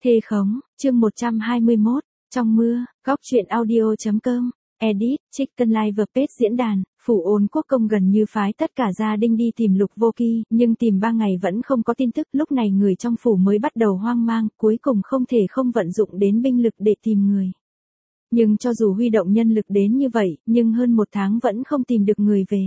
Thê khống, chương 121, trong mưa, góc truyện audio.com, edit, Chicken Live page diễn đàn, phủ ôn quốc công gần như phái tất cả gia đình đi tìm Lục Vô Kỳ, nhưng tìm 3 ngày vẫn không có tin tức, lúc này người trong phủ mới bắt đầu hoang mang, cuối cùng không thể không vận dụng đến binh lực để tìm người. Nhưng cho dù huy động nhân lực đến như vậy, nhưng hơn 1 tháng vẫn không tìm được người về.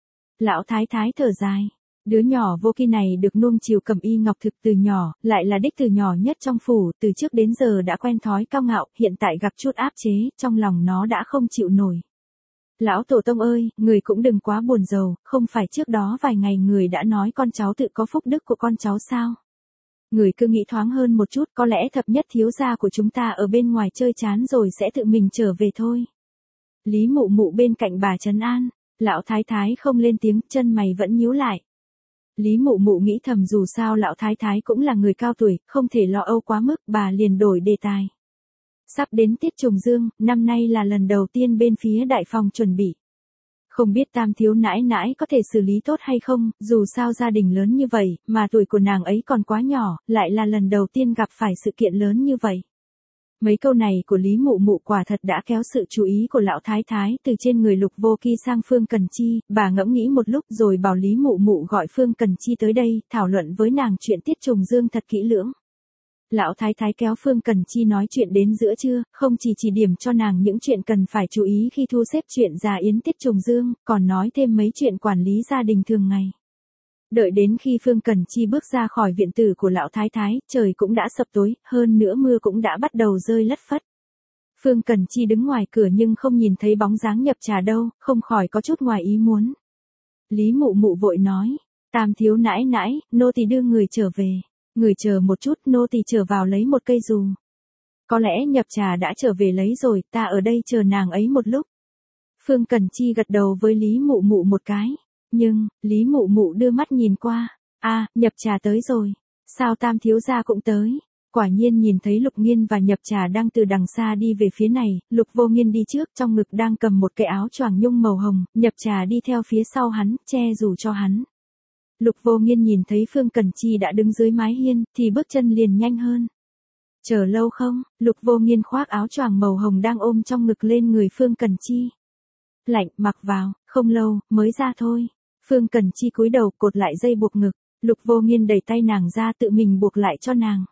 Lão thái thái thở dài. Đứa nhỏ Vô Kỳ này được nuông chiều Cẩm Y Ngọc Thực từ nhỏ, lại là đích từ nhỏ nhất trong phủ, từ trước đến giờ đã quen thói cao ngạo, hiện tại gặp chút áp chế, trong lòng nó đã không chịu nổi. Lão tổ tông ơi, người cũng đừng quá buồn rầu, không phải trước đó vài ngày người đã nói con cháu tự có phúc đức của con cháu sao? Người cứ nghĩ thoáng hơn một chút, có lẽ thập nhất thiếu gia của chúng ta ở bên ngoài chơi chán rồi sẽ tự mình trở về thôi. Lý Mụ Mụ bên cạnh bà trấn an, lão thái thái không lên tiếng, chân mày vẫn nhíu lại. Lý Mụ Mụ nghĩ thầm dù sao lão thái thái cũng là người cao tuổi, không thể lo âu quá mức, bà liền đổi đề tài. Sắp đến tiết trùng dương, năm nay là lần đầu tiên bên phía đại phòng chuẩn bị. Không biết Tam thiếu nãi nãi có thể xử lý tốt hay không, dù sao gia đình lớn như vậy, mà tuổi của nàng ấy còn quá nhỏ, lại là lần đầu tiên gặp phải sự kiện lớn như vậy. Mấy câu này của Lý Mụ Mụ quả thật đã kéo sự chú ý của lão thái thái từ trên người Lục Vô Kỳ sang Phương Cần Chi, bà ngẫm nghĩ một lúc rồi bảo Lý Mụ Mụ gọi Phương Cần Chi tới đây, thảo luận với nàng chuyện tiết trùng dương thật kỹ lưỡng. Lão thái thái kéo Phương Cần Chi nói chuyện đến giữa trưa, không chỉ điểm cho nàng những chuyện cần phải chú ý khi thu xếp chuyện già yến tiết trùng dương, còn nói thêm mấy chuyện quản lý gia đình thường ngày. Đợi đến khi Phương Cần Chi bước ra khỏi viện tử của lão thái thái, trời cũng đã sập tối, hơn nữa mưa cũng đã bắt đầu rơi lất phất. Phương Cần Chi đứng ngoài cửa nhưng không nhìn thấy bóng dáng Nhập Trà đâu, không khỏi có chút ngoài ý muốn. Lý Mụ Mụ vội nói, Tam thiếu nãi nãi, nô tỳ đưa người trở về. Người chờ một chút, nô tỳ trở vào lấy một cây dù. Có lẽ Nhập Trà đã trở về lấy rồi, ta ở đây chờ nàng ấy một lúc. Phương Cần Chi gật đầu với Lý Mụ Mụ một cái. Nhưng, Lý Mụ Mụ đưa mắt nhìn qua. Nhập Trà tới rồi. Sao Tam thiếu gia cũng tới? Quả nhiên nhìn thấy Lục Nghiên và Nhập Trà đang từ đằng xa đi về phía này, Lục Vô Nghiên đi trước, trong ngực đang cầm một cái áo choàng nhung màu hồng, Nhập Trà đi theo phía sau hắn, che dù cho hắn. Lục Vô Nghiên nhìn thấy Phương Cần Chi đã đứng dưới mái hiên, thì bước chân liền nhanh hơn. Chờ lâu không? Lục Vô Nghiên khoác áo choàng màu hồng đang ôm trong ngực lên người Phương Cần Chi. Lạnh, mặc vào, không lâu, mới ra thôi. Phương Cần Chi cúi đầu cột lại dây buộc ngực, Lục Vô Nghiên đẩy tay nàng ra tự mình buộc lại cho nàng.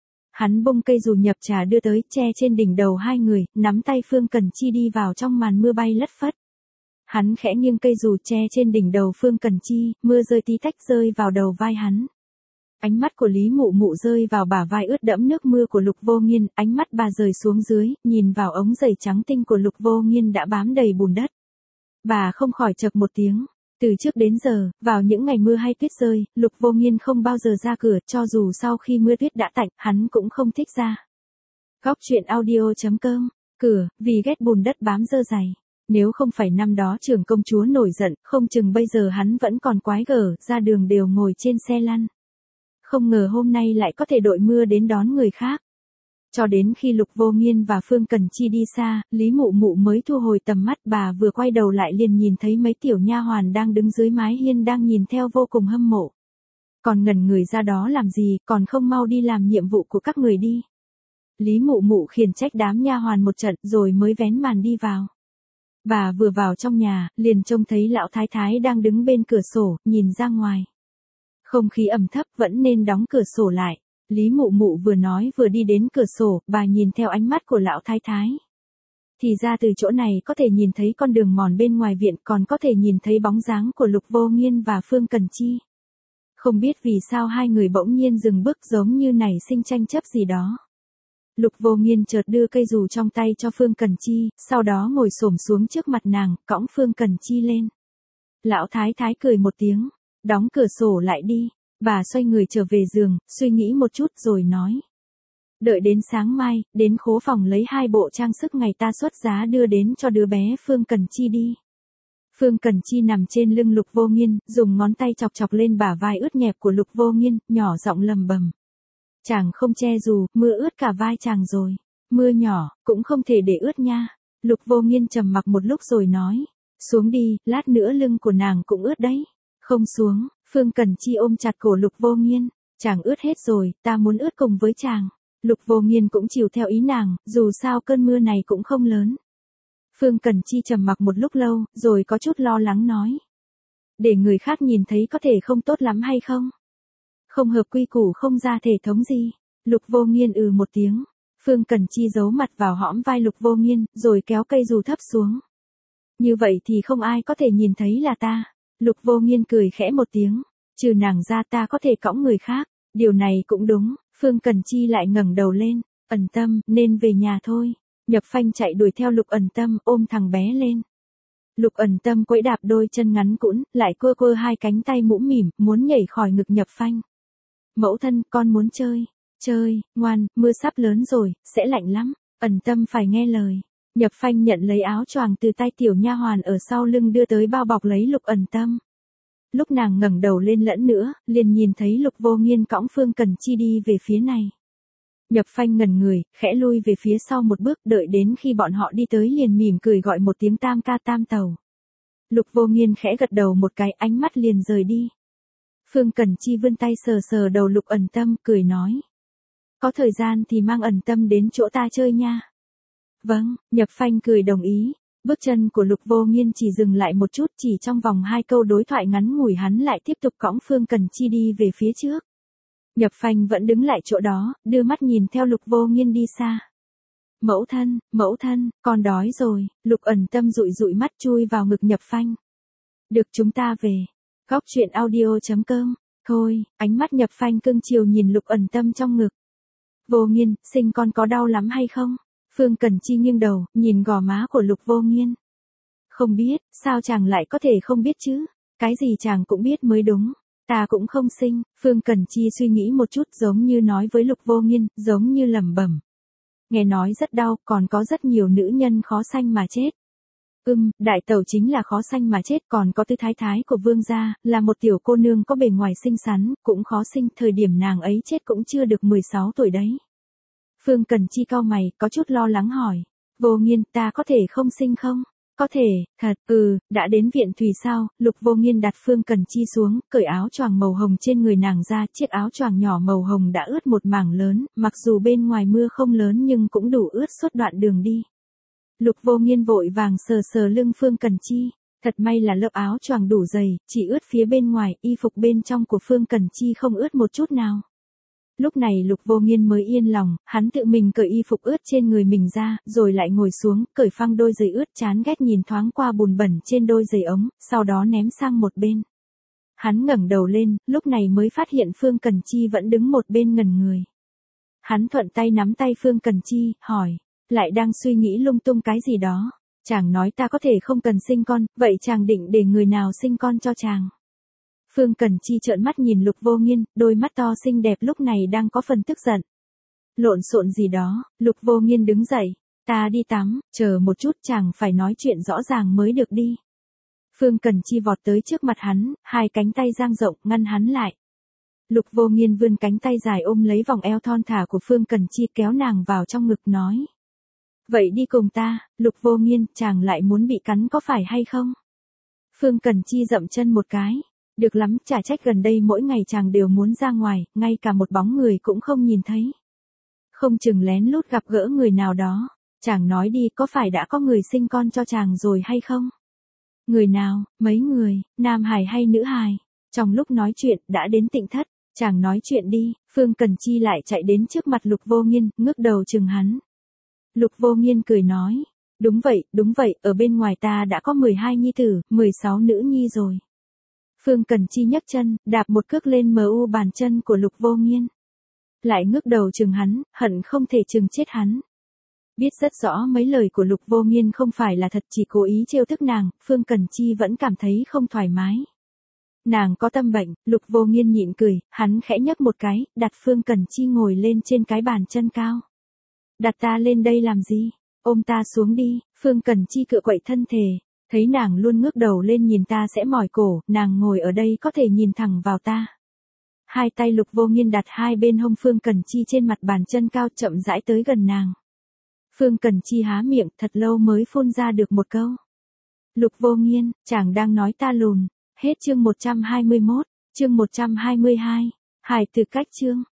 Hắn bung cây dù Nhập Trà đưa tới, che trên đỉnh đầu hai người, nắm tay Phương Cần Chi đi vào trong màn mưa bay lất phất. Hắn khẽ nghiêng cây dù che trên đỉnh đầu Phương Cần Chi, mưa rơi tí tách rơi vào đầu vai hắn. Ánh mắt của Lý Mụ Mụ rơi vào bả vai ướt đẫm nước mưa của Lục Vô Nghiên, ánh mắt bà rời xuống dưới, nhìn vào ống giày trắng tinh của Lục Vô Nghiên đã bám đầy bùn đất. Bà không khỏi chậc một tiếng. Từ trước đến giờ, vào những ngày mưa hay tuyết rơi, Lục Vô Nghiên không bao giờ ra cửa, cho dù sau khi mưa tuyết đã tạnh, hắn cũng không thích ra. Góc truyện audio.com, cửa, vì ghét bùn đất bám dơ giày. Nếu không phải năm đó trưởng công chúa nổi giận, không chừng bây giờ hắn vẫn còn quái gở, ra đường đều ngồi trên xe lăn. Không ngờ hôm nay lại có thể đội mưa đến đón người khác. Cho đến khi Lục Vô Nghiên và Phương Cần Chi đi xa, Lý Mụ Mụ mới thu hồi tầm mắt, bà vừa quay đầu lại liền nhìn thấy mấy tiểu nha hoàn đang đứng dưới mái hiên đang nhìn theo vô cùng hâm mộ. Còn ngẩn người ra đó làm gì, còn không mau đi làm nhiệm vụ của các người đi. Lý Mụ Mụ khiển trách đám nha hoàn một trận rồi mới vén màn đi vào. Bà vừa vào trong nhà, liền trông thấy lão thái thái đang đứng bên cửa sổ, nhìn ra ngoài. Không khí ẩm thấp, vẫn nên đóng cửa sổ lại. Lý Mụ Mụ vừa nói vừa đi đến cửa sổ, bà nhìn theo ánh mắt của lão thái thái. Thì ra từ chỗ này có thể nhìn thấy con đường mòn bên ngoài viện, còn có thể nhìn thấy bóng dáng của Lục Vô Nghiên và Phương Cần Chi. Không biết vì sao hai người bỗng nhiên dừng bước giống như nảy sinh tranh chấp gì đó. Lục Vô Nghiên chợt đưa cây dù trong tay cho Phương Cần Chi, sau đó ngồi xổm xuống trước mặt nàng, cõng Phương Cần Chi lên. Lão thái thái cười một tiếng, đóng cửa sổ lại đi. Bà xoay người trở về giường, suy nghĩ một chút rồi nói. Đợi đến sáng mai, đến khố phòng lấy 2 bộ trang sức ngày ta xuất giá đưa đến cho đứa bé Phương Cần Chi đi. Phương Cần Chi nằm trên lưng Lục Vô Nghiên, dùng ngón tay chọc chọc lên bả vai ướt nhẹp của Lục Vô Nghiên, nhỏ giọng lầm bầm. Chàng không che dù, mưa ướt cả vai chàng rồi. Mưa nhỏ, cũng không thể để ướt nha. Lục Vô Nghiên trầm mặc một lúc rồi nói. Xuống đi, lát nữa lưng của nàng cũng ướt đấy. Không xuống. Phương Cần Chi ôm chặt cổ Lục Vô Nghiên, chàng ướt hết rồi, ta muốn ướt cùng với chàng. Lục Vô Nghiên cũng chiều theo ý nàng, dù sao cơn mưa này cũng không lớn. Phương Cần Chi trầm mặc một lúc lâu, rồi có chút lo lắng nói. Để người khác nhìn thấy có thể không tốt lắm hay không? Không hợp quy củ không ra thể thống gì. Lục Vô Nghiên một tiếng. Phương Cần Chi giấu mặt vào hõm vai Lục Vô Nghiên, rồi kéo cây dù thấp xuống. Như vậy thì không ai có thể nhìn thấy là ta. Lục Vô Nghiên cười khẽ một tiếng. Trừ nàng ra ta có thể cõng người khác. Điều này cũng đúng. Phương Cần Chi lại ngẩng đầu lên. Ẩn Tâm, nên về nhà thôi. Nhập Phanh chạy đuổi theo Lục Ẩn Tâm, ôm thằng bé lên. Lục Ẩn Tâm quẫy đạp đôi chân ngắn cũn, lại quơ quơ hai cánh tay mũm mỉm, muốn nhảy khỏi ngực Nhập Phanh. Mẫu thân, con muốn chơi. Chơi, ngoan, mưa sắp lớn rồi, sẽ lạnh lắm. Ẩn Tâm phải nghe lời. Nhập Phanh nhận lấy áo choàng từ tay tiểu nha hoàn ở sau lưng đưa tới bao bọc lấy Lục Ẩn Tâm. Lúc nàng ngẩng đầu lên lẫn nữa, liền nhìn thấy Lục Vô Nghiên cõng Phương Cần Chi đi về phía này. Nhập Phanh ngẩn người, khẽ lui về phía sau một bước, đợi đến khi bọn họ đi tới liền mỉm cười gọi một tiếng tam ca tam tàu. Lục Vô Nghiên khẽ gật đầu một cái, ánh mắt liền rời đi. Phương Cần Chi vươn tay sờ sờ đầu Lục Ẩn Tâm, cười nói. Có thời gian thì mang Ẩn Tâm đến chỗ ta chơi nha. Vâng, Nhập Phanh cười đồng ý. Bước chân của Lục Vô Nghiên chỉ dừng lại một chút, chỉ trong vòng 2 câu đối thoại ngắn ngủi hắn lại tiếp tục cõng Phương Cần Chi đi về phía trước. Nhập Phanh vẫn đứng lại chỗ đó, đưa mắt nhìn theo Lục Vô Nghiên đi xa. Mẫu thân, con đói rồi. Lục Ẩn Tâm dụi dụi mắt chui vào ngực Nhập Phanh. Được, chúng ta về. Góc truyện audio.com. Thôi, ánh mắt Nhập Phanh cưng chiều nhìn Lục Ẩn Tâm trong ngực. Vô Nghiên, sinh con có đau lắm hay không? Phương Cần Chi nghiêng đầu, nhìn gò má của Lục Vô Nghiên. Không biết, sao chàng lại có thể không biết chứ? Cái gì chàng cũng biết mới đúng. Ta cũng không sinh. Phương Cần Chi suy nghĩ một chút, giống như nói với Lục Vô Nghiên, giống như lẩm bẩm. Nghe nói rất đau, còn có rất nhiều nữ nhân khó sanh mà chết. Đại tẩu chính là khó sanh mà chết, còn có Tư Thái Thái của Vương gia, là một tiểu cô nương có bề ngoài xinh xắn, cũng khó sinh, thời điểm nàng ấy chết cũng chưa được 16 tuổi đấy. Phương Cần Chi cau mày, có chút lo lắng hỏi. Vô Nghiên, ta có thể không sinh không? Có thể, thật, đã đến viện thủy sao? Lục Vô Nghiên đặt Phương Cần Chi xuống, cởi áo choàng màu hồng trên người nàng ra, chiếc áo choàng nhỏ màu hồng đã ướt một mảng lớn, mặc dù bên ngoài mưa không lớn nhưng cũng đủ ướt suốt đoạn đường đi. Lục Vô Nghiên vội vàng sờ sờ lưng Phương Cần Chi, thật may là lớp áo choàng đủ dày, chỉ ướt phía bên ngoài, y phục bên trong của Phương Cần Chi không ướt một chút nào. Lúc này Lục Vô Nghiên mới yên lòng, hắn tự mình cởi y phục ướt trên người mình ra, rồi lại ngồi xuống, cởi phăng đôi giày ướt, chán ghét nhìn thoáng qua bùn bẩn trên đôi giày ống, sau đó ném sang một bên. Hắn ngẩng đầu lên, lúc này mới phát hiện Phương Cần Chi vẫn đứng một bên ngẩn người. Hắn thuận tay nắm tay Phương Cần Chi, hỏi, lại đang suy nghĩ lung tung cái gì đó. Chàng nói ta có thể không cần sinh con, vậy chàng định để người nào sinh con cho chàng? Phương Cần Chi trợn mắt nhìn Lục Vô Nghiên, đôi mắt to xinh đẹp lúc này đang có phần tức giận. Lộn xộn gì đó? Lục Vô Nghiên đứng dậy. Ta đi tắm, chờ một chút, chàng phải nói chuyện rõ ràng mới được đi. Phương Cần Chi vọt tới trước mặt hắn, hai cánh tay dang rộng ngăn hắn lại. Lục Vô Nghiên vươn cánh tay dài ôm lấy vòng eo thon thả của Phương Cần Chi, kéo nàng vào trong ngực nói. Vậy đi cùng ta. Lục Vô Nghiên, chàng lại muốn bị cắn có phải hay không? Phương Cần Chi dậm chân một cái. Được lắm, chả trách gần đây mỗi ngày chàng đều muốn ra ngoài, ngay cả một bóng người cũng không nhìn thấy. Không chừng lén lút gặp gỡ người nào đó. Chàng nói đi, có phải đã có người sinh con cho chàng rồi hay không? Người nào, mấy người, nam hài hay nữ hài? Trong lúc nói chuyện, đã đến Tịnh thất. Chàng nói chuyện đi. Phương Cần Chi lại chạy đến trước mặt Lục Vô Nghiên, ngước đầu chừng hắn. Lục Vô Nghiên cười nói. Đúng vậy, ở bên ngoài ta đã có 12 nhi tử, 16 nữ nhi rồi. Phương Cần Chi nhấc chân, đạp một cước lên bàn chân của Lục Vô Nghiên. Lại ngước đầu chừng hắn, hận không thể chừng chết hắn. Biết rất rõ mấy lời của Lục Vô Nghiên không phải là thật, chỉ cố ý trêu tức nàng, Phương Cần Chi vẫn cảm thấy không thoải mái. Nàng có tâm bệnh. Lục Vô Nghiên nhịn cười, hắn khẽ nhấc một cái, đặt Phương Cần Chi ngồi lên trên cái bàn chân cao. Đặt ta lên đây làm gì? Ôm ta xuống đi. Phương Cần Chi cựa quậy thân thể. Thấy nàng luôn ngước đầu lên nhìn ta sẽ mỏi cổ, nàng ngồi ở đây có thể nhìn thẳng vào ta. Hai tay Lục Vô Nghiên đặt hai bên hông Phương Cần Chi trên mặt bàn chân cao, chậm rãi tới gần nàng. Phương Cần Chi há miệng thật lâu mới phun ra được một câu. Lục Vô Nghiên, chàng đang nói ta lùn. Hết chương 121, chương 122. Hài từ cách chương.